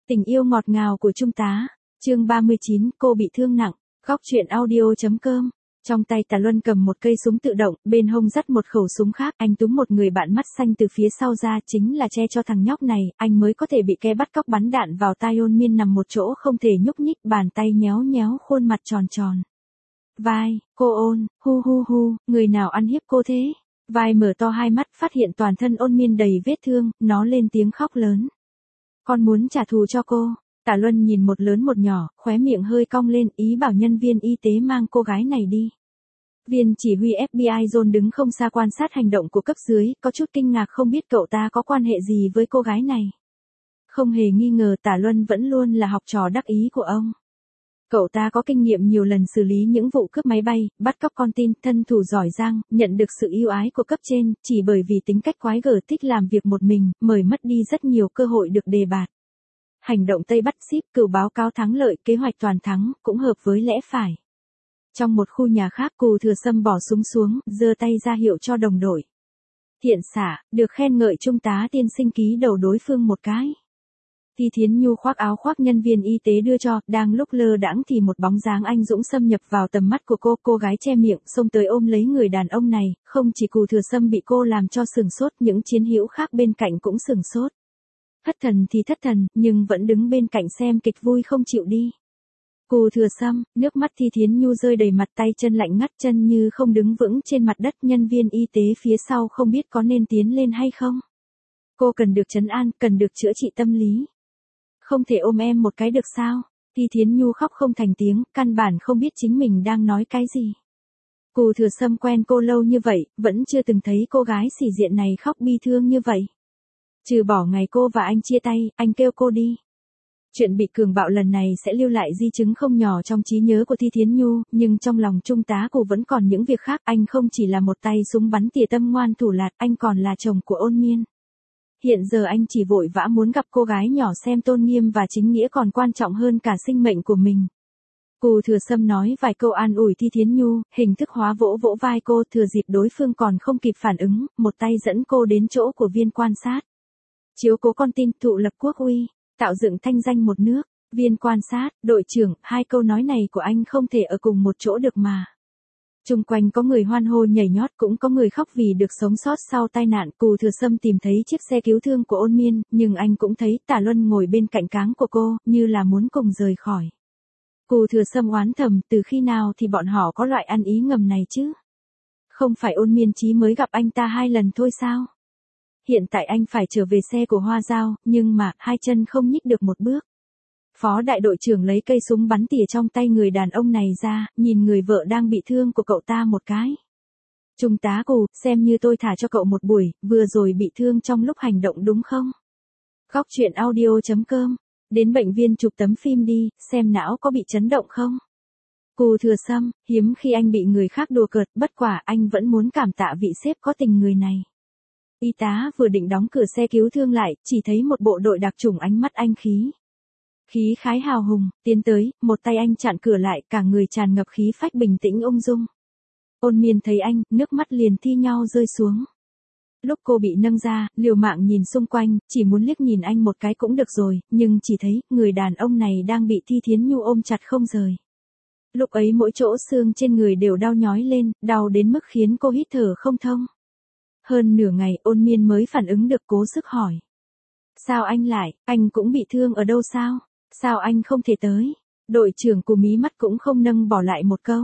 Tình yêu ngọt ngào của Trung tá. Chương 39, cô bị thương nặng. Góc truyện audio.com. Trong tay Tà Luân cầm một cây súng tự động, bên hông dắt một khẩu súng khác, anh túm một người bạn mắt xanh từ phía sau ra, chính là che cho thằng nhóc này, anh mới có thể bị kẻ bắt cóc bắn đạn vào tai. Ôn Miên nằm một chỗ không thể nhúc nhích, bàn tay nhéo nhéo khuôn mặt tròn tròn. Vai, cô Ôn, hu hu hu, người nào ăn hiếp cô thế? Vai mở to hai mắt, phát hiện toàn thân Ôn Miên đầy vết thương, nó lên tiếng khóc lớn. Con muốn trả thù cho cô. Tả Luân nhìn một lớn một nhỏ, khóe miệng hơi cong lên, ý bảo nhân viên y tế mang cô gái này đi. Viên chỉ huy FBI John đứng không xa quan sát hành động của cấp dưới, có chút kinh ngạc không biết cậu ta có quan hệ gì với cô gái này. Không hề nghi ngờ Tả Luân vẫn luôn là học trò đắc ý của ông. Cậu ta có kinh nghiệm nhiều lần xử lý những vụ cướp máy bay, bắt cóc con tin, thân thủ giỏi giang, nhận được sự yêu ái của cấp trên, chỉ bởi vì tính cách quái gở thích làm việc một mình, mời mất đi rất nhiều cơ hội được đề bạt. Hành động Tây bắt ship, cửu báo cáo thắng lợi, kế hoạch toàn thắng, cũng hợp với lẽ phải. Trong một khu nhà khác, Cù Thừa Sâm bỏ súng xuống, giơ tay ra hiệu cho đồng đội. Thiện xả, được khen ngợi Trung tá tiên sinh ký đầu đối phương một cái. Ti Thiến Nhu khoác áo khoác nhân viên y tế đưa cho, đang lúc lơ đãng thì một bóng dáng anh dũng xâm nhập vào tầm mắt của cô gái che miệng, xông tới ôm lấy người đàn ông này, không chỉ Cù Thừa Sâm bị cô làm cho sừng sốt, những chiến hữu khác bên cạnh cũng sừng sốt. Thất thần thì thất thần, nhưng vẫn đứng bên cạnh xem kịch vui không chịu đi. Cù Thừa Sâm, nước mắt Ti Thiến Nhu rơi đầy mặt, tay chân lạnh ngắt, chân như không đứng vững trên mặt đất. Nhân viên y tế phía sau không biết có nên tiến lên hay không. Cô cần được trấn an, cần được chữa trị tâm lý. Không thể ôm em một cái được sao? Ti Thiến Nhu khóc không thành tiếng, căn bản không biết chính mình đang nói cái gì. Cù Thừa Sâm quen cô lâu như vậy, vẫn chưa từng thấy cô gái sĩ diện này khóc bi thương như vậy. Trừ bỏ ngày cô và anh chia tay, anh kêu cô đi. Chuyện bị cường bạo lần này sẽ lưu lại di chứng không nhỏ trong trí nhớ của Ti Thiến Nhu, nhưng trong lòng Trung tá Cù vẫn còn những việc khác. Anh không chỉ là một tay súng bắn tỉa tâm ngoan thủ lạt, anh còn là chồng của Ôn Miên. Hiện giờ anh chỉ vội vã muốn gặp cô gái nhỏ xem tôn nghiêm và chính nghĩa còn quan trọng hơn cả sinh mệnh của mình. Cù Thừa Sâm nói vài câu an ủi Ti Thiến Nhu, hình thức hóa vỗ vỗ vai cô, thừa dịp đối phương còn không kịp phản ứng, một tay dẫn cô đến chỗ của viên quan sát. Chiếu cố con tin, thụ lập quốc uy, tạo dựng thanh danh một nước. Viên quan sát, đội trưởng, hai câu nói này của anh không thể ở cùng một chỗ được mà. Chung quanh có người hoan hô nhảy nhót, cũng có người khóc vì được sống sót sau tai nạn. Cù Thừa Sâm tìm thấy chiếc xe cứu thương của Ôn Miên, nhưng anh cũng thấy Tả Luân ngồi bên cạnh cáng của cô, như là muốn cùng rời khỏi. Cù Thừa Sâm oán thầm, từ khi nào thì bọn họ có loại ăn ý ngầm này chứ? Không phải Ôn Miên chí mới gặp anh ta 2 lần thôi sao? Hiện tại anh phải trở về xe của Hoa Giao, nhưng mà, hai chân không nhích được một bước. Phó đại đội trưởng lấy cây súng bắn tỉa trong tay người đàn ông này ra, nhìn người vợ đang bị thương của cậu ta một cái. Trung tá Cù, xem như tôi thả cho cậu một buổi, vừa rồi bị thương trong lúc hành động đúng không? Góc truyện audio.com. Đến bệnh viện chụp tấm phim đi, xem não có bị chấn động không? Cù Thừa Sâm, hiếm khi anh bị người khác đùa cợt, bất quả anh vẫn muốn cảm tạ vị sếp có tình người này. Y tá vừa định đóng cửa xe cứu thương lại, chỉ thấy một bộ đội đặc chủng ánh mắt anh khí khái hào hùng, tiến tới, một tay anh chặn cửa lại, cả người tràn ngập khí phách bình tĩnh ung dung. Ôn Miên thấy anh, nước mắt liền thi nhau rơi xuống. Lúc cô bị nâng ra, liều mạng nhìn xung quanh, chỉ muốn liếc nhìn anh một cái cũng được rồi, nhưng chỉ thấy, người đàn ông này đang bị Ti Thiến Nhu ôm chặt không rời. Lúc ấy mỗi chỗ xương trên người đều đau nhói lên, đau đến mức khiến cô hít thở không thông. Hơn nửa ngày, Ôn Miên mới phản ứng được, cố sức hỏi. Sao anh lại, anh cũng bị thương ở đâu sao? Sao anh không thể tới? Đội trưởng của mí mắt cũng không nâng bỏ lại một câu.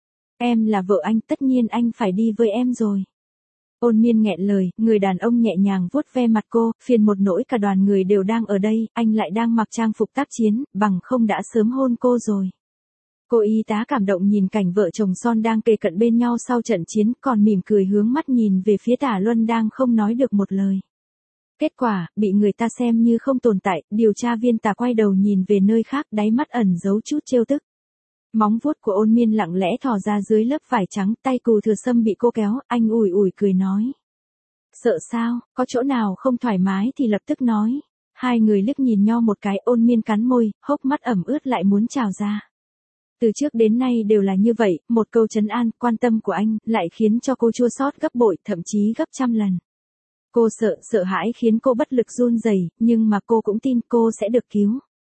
Em là vợ anh, tất nhiên anh phải đi với em rồi. Ôn Miên nghẹn lời, người đàn ông nhẹ nhàng vuốt ve mặt cô, phiền một nỗi cả đoàn người đều đang ở đây, anh lại đang mặc trang phục tác chiến, bằng không đã sớm hôn cô rồi. Cô y tá cảm động nhìn cảnh vợ chồng son đang kề cận bên nhau sau trận chiến, còn mỉm cười hướng mắt nhìn về phía Tả Luân đang không nói được một lời. Kết quả, bị người ta xem như không tồn tại, điều tra viên Tả quay đầu nhìn về nơi khác, đáy mắt ẩn giấu chút trêu tức. Móng vuốt của Ôn Miên lặng lẽ thò ra dưới lớp vải trắng, tay Cù Thừa Sâm bị cô kéo, anh ủi ủi cười nói. Sợ sao, có chỗ nào không thoải mái thì lập tức nói. Hai người liếc nhìn nhau một cái, Ôn Miên cắn môi, hốc mắt ẩm ướt lại muốn trào ra. Từ trước đến nay đều là như vậy, một câu trấn an, quan tâm của anh, lại khiến cho cô chua xót gấp bội, thậm chí gấp trăm lần. Cô sợ hãi khiến cô bất lực run rẩy, nhưng mà cô cũng tin cô sẽ được cứu.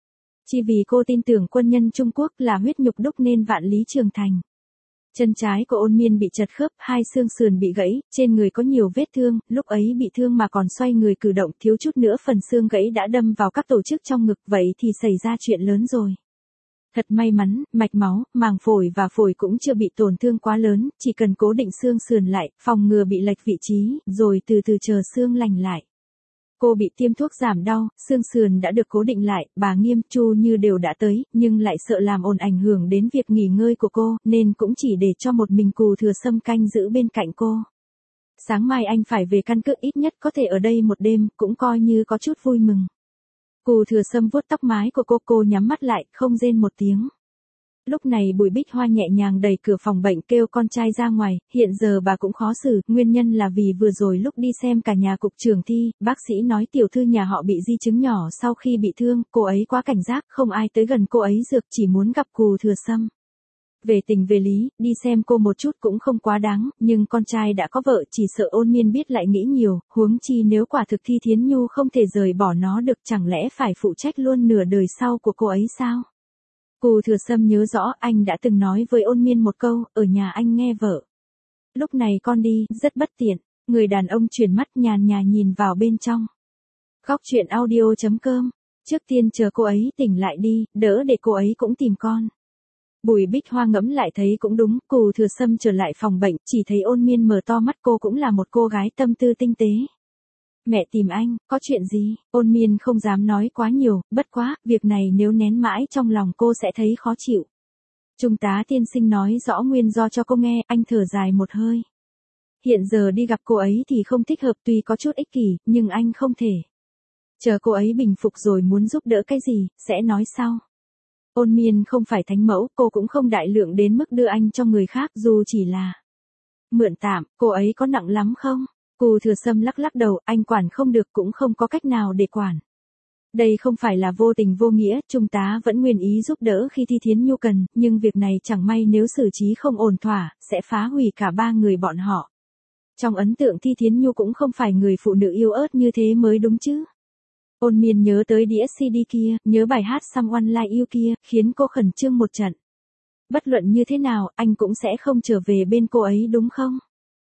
Chỉ vì cô tin tưởng quân nhân Trung Quốc là huyết nhục đúc nên vạn lý trường thành. Chân trái của Ôn Miên bị chật khớp, hai xương sườn bị gãy, trên người có nhiều vết thương, lúc ấy bị thương mà còn xoay người cử động thiếu chút nữa phần xương gãy đã đâm vào các tổ chức trong ngực, vậy thì xảy ra chuyện lớn rồi. Thật may mắn, mạch máu, màng phổi và phổi cũng chưa bị tổn thương quá lớn, chỉ cần cố định xương sườn lại, phòng ngừa bị lệch vị trí, rồi từ từ chờ xương lành lại. Cô bị tiêm thuốc giảm đau, xương sườn đã được cố định lại, bà Nghiêm, Chu Như đều đã tới, nhưng lại sợ làm ồn ảnh hưởng đến việc nghỉ ngơi của cô, nên cũng chỉ để cho một mình Cù Thừa Sâm canh giữ bên cạnh cô. Sáng mai anh phải về căn cứ, ít nhất có thể ở đây một đêm, cũng coi như có chút vui mừng. Cù Thừa Sâm vuốt tóc mái của cô nhắm mắt lại, không rên một tiếng. Lúc này Bùi Bích Hoa nhẹ nhàng đẩy cửa phòng bệnh kêu con trai ra ngoài, hiện giờ bà cũng khó xử, nguyên nhân là vì vừa rồi lúc đi xem cả nhà cục trưởng Thi, bác sĩ nói tiểu thư nhà họ bị di chứng nhỏ sau khi bị thương, cô ấy quá cảnh giác, không ai tới gần cô ấy dược, chỉ muốn gặp Cù Thừa Sâm. Về tình về lý, đi xem cô một chút cũng không quá đáng, nhưng con trai đã có vợ, chỉ sợ Ôn Miên biết lại nghĩ nhiều, huống chi nếu quả thực Thi Thiến Nhu không thể rời bỏ nó được, chẳng lẽ phải phụ trách luôn nửa đời sau của cô ấy sao? Cù Thừa Sâm nhớ rõ anh đã từng nói với Ôn Miên một câu, ở nhà anh nghe vợ. Lúc này con đi, rất bất tiện, người đàn ông chuyển mắt nhàn nhạt nhìn vào bên trong. Góc truyện audio.com, trước tiên chờ cô ấy tỉnh lại đi, đỡ để cô ấy cũng tìm con. Bùi Bích Hoa ngẫm lại thấy cũng đúng, Cù Thừa Sâm trở lại phòng bệnh, chỉ thấy Ôn Miên mở to mắt, cô cũng là một cô gái tâm tư tinh tế. Mẹ tìm anh, có chuyện gì? Ôn Miên không dám nói quá nhiều, bất quá, việc này nếu nén mãi trong lòng cô sẽ thấy khó chịu. Trung tá tiên sinh nói rõ nguyên do cho cô nghe, anh thở dài một hơi. Hiện giờ đi gặp cô ấy thì không thích hợp, tuy có chút ích kỷ, nhưng anh không thể. Chờ cô ấy bình phục rồi muốn giúp đỡ cái gì, sẽ nói sau. Ôn Miên không phải thánh mẫu, cô cũng không đại lượng đến mức đưa anh cho người khác, dù chỉ là mượn tạm, cô ấy có nặng lắm không? Cù Thừa Sâm lắc lắc đầu, anh quản không được, cũng không có cách nào để quản. Đây không phải là vô tình vô nghĩa, Trung tá vẫn nguyện ý giúp đỡ khi Thi Thiến Nhu cần, nhưng việc này chẳng may nếu xử trí không ổn thỏa, sẽ phá hủy cả ba người bọn họ. Trong ấn tượng Thi Thiến Nhu cũng không phải người phụ nữ yếu ớt như thế mới đúng chứ. Ôn Miên nhớ tới đĩa CD kia, nhớ bài hát Someone Like You kia, khiến cô khẩn trương một trận. Bất luận như thế nào, anh cũng sẽ không trở về bên cô ấy đúng không?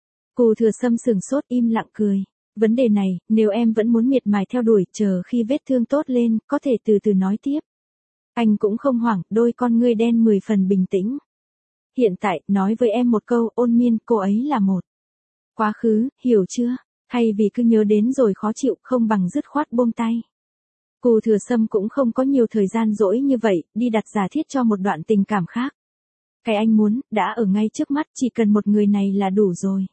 Cù Thừa Sâm sừng sốt im lặng cười. Vấn đề này, nếu em vẫn muốn miệt mài theo đuổi, chờ khi vết thương tốt lên, có thể từ từ nói tiếp. Anh cũng không hoảng, đôi con ngươi đen 10 phần bình tĩnh. Hiện tại, nói với em một câu, Ôn Miên, cô ấy là một quá khứ, hiểu chưa? Hay vì cứ nhớ đến rồi khó chịu, không bằng dứt khoát buông tay. Cù Thừa Sâm cũng không có nhiều thời gian rỗi như vậy, đi đặt giả thiết cho một đoạn tình cảm khác. Cái anh muốn, đã ở ngay trước mắt, chỉ cần một người này là đủ rồi.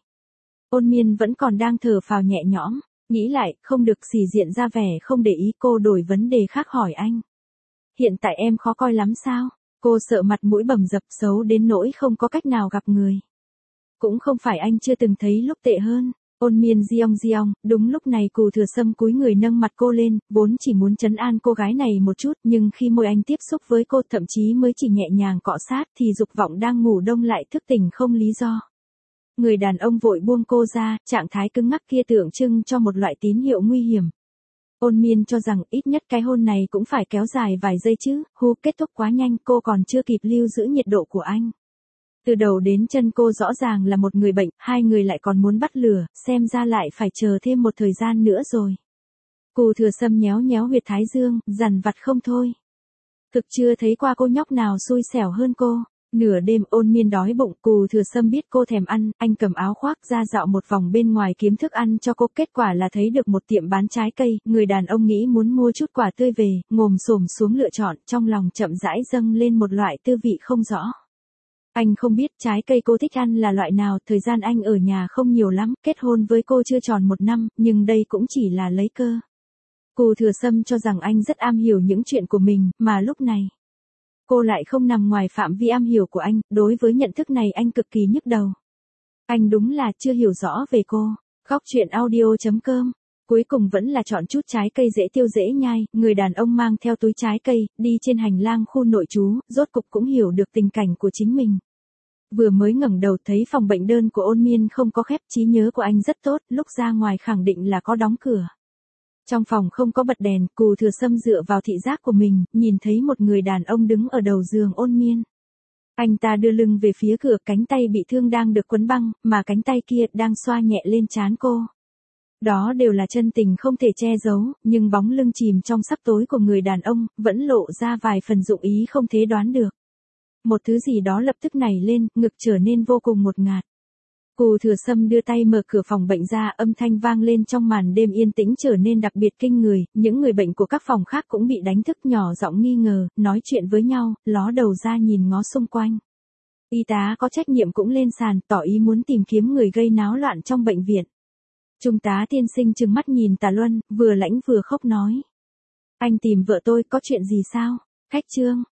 Ôn Miên vẫn còn đang thở phào nhẹ nhõm, nghĩ lại, không được xì diện ra vẻ không để ý, cô đổi vấn đề khác hỏi anh. Hiện tại em khó coi lắm sao? Cô sợ mặt mũi bầm dập xấu đến nỗi không có cách nào gặp người. Cũng không phải anh chưa từng thấy lúc tệ hơn. Ôn Miên giong, đúng lúc này Cù Thừa Sâm cúi người nâng mặt cô lên, vốn chỉ muốn trấn an cô gái này một chút, nhưng khi môi anh tiếp xúc với cô, thậm chí mới chỉ nhẹ nhàng cọ sát, thì dục vọng đang ngủ đông lại thức tỉnh không lý do. Người đàn ông vội buông cô ra, trạng thái cứng ngắc kia tượng trưng cho một loại tín hiệu nguy hiểm. Ôn Miên cho rằng ít nhất cái hôn này cũng phải kéo dài vài giây chứ, kết thúc quá nhanh, cô còn chưa kịp lưu giữ nhiệt độ của anh. Từ đầu đến chân cô rõ ràng là một người bệnh, hai người lại còn muốn bắt lửa, xem ra lại phải chờ thêm một thời gian nữa rồi. Cù Thừa Sâm nhéo nhéo huyệt thái dương, dằn vặt không thôi. Thực chưa thấy qua cô nhóc nào xui xẻo hơn cô. Nửa đêm Ôn Miên đói bụng, Cù Thừa Sâm biết cô thèm ăn, anh cầm áo khoác ra dạo một vòng bên ngoài kiếm thức ăn cho cô, kết quả là thấy được một tiệm bán trái cây, người đàn ông nghĩ muốn mua chút quả tươi về, ngồm xổm xuống lựa chọn, trong lòng chậm rãi dâng lên một loại tư vị không rõ. Anh không biết trái cây cô thích ăn là loại nào, thời gian anh ở nhà không nhiều lắm, kết hôn với cô chưa tròn 1 năm, nhưng đây cũng chỉ là lấy cơ. Cù Thừa Sâm cho rằng anh rất am hiểu những chuyện của mình, mà lúc này cô lại không nằm ngoài phạm vi am hiểu của anh, đối với nhận thức này anh cực kỳ nhức đầu. Anh đúng là chưa hiểu rõ về cô. Góc truyện audio.com, cuối cùng vẫn là chọn chút trái cây dễ tiêu dễ nhai, người đàn ông mang theo túi trái cây, đi trên hành lang khu nội trú, rốt cục cũng hiểu được tình cảnh của chính mình. Vừa mới ngẩng đầu thấy phòng bệnh đơn của Ôn Miên không có khép, trí nhớ của anh rất tốt, lúc ra ngoài khẳng định là có đóng cửa. Trong phòng không có bật đèn, Cù Thừa Sâm dựa vào thị giác của mình, nhìn thấy một người đàn ông đứng ở đầu giường ôn miên. Anh ta đưa lưng về phía cửa, cánh tay bị thương đang được quấn băng, mà cánh tay kia đang xoa nhẹ lên trán cô. Đó đều là chân tình không thể che giấu, nhưng bóng lưng chìm trong sắp tối của người đàn ông, vẫn lộ ra vài phần dụng ý không thể đoán được. Một thứ gì đó lập tức nảy lên, ngực trở nên vô cùng ngột ngạt. Cù Thừa Sâm đưa tay mở cửa phòng bệnh ra, âm thanh vang lên trong màn đêm yên tĩnh trở nên đặc biệt kinh người, những người bệnh của các phòng khác cũng bị đánh thức, nhỏ giọng nghi ngờ, nói chuyện với nhau, ló đầu ra nhìn ngó xung quanh. Y tá có trách nhiệm cũng lên sàn, tỏ ý muốn tìm kiếm người gây náo loạn trong bệnh viện. Trung tá tiên sinh trừng mắt nhìn Tà Luân, vừa lãnh vừa khóc nói. Anh tìm vợ tôi, có chuyện gì sao? Khách Trương,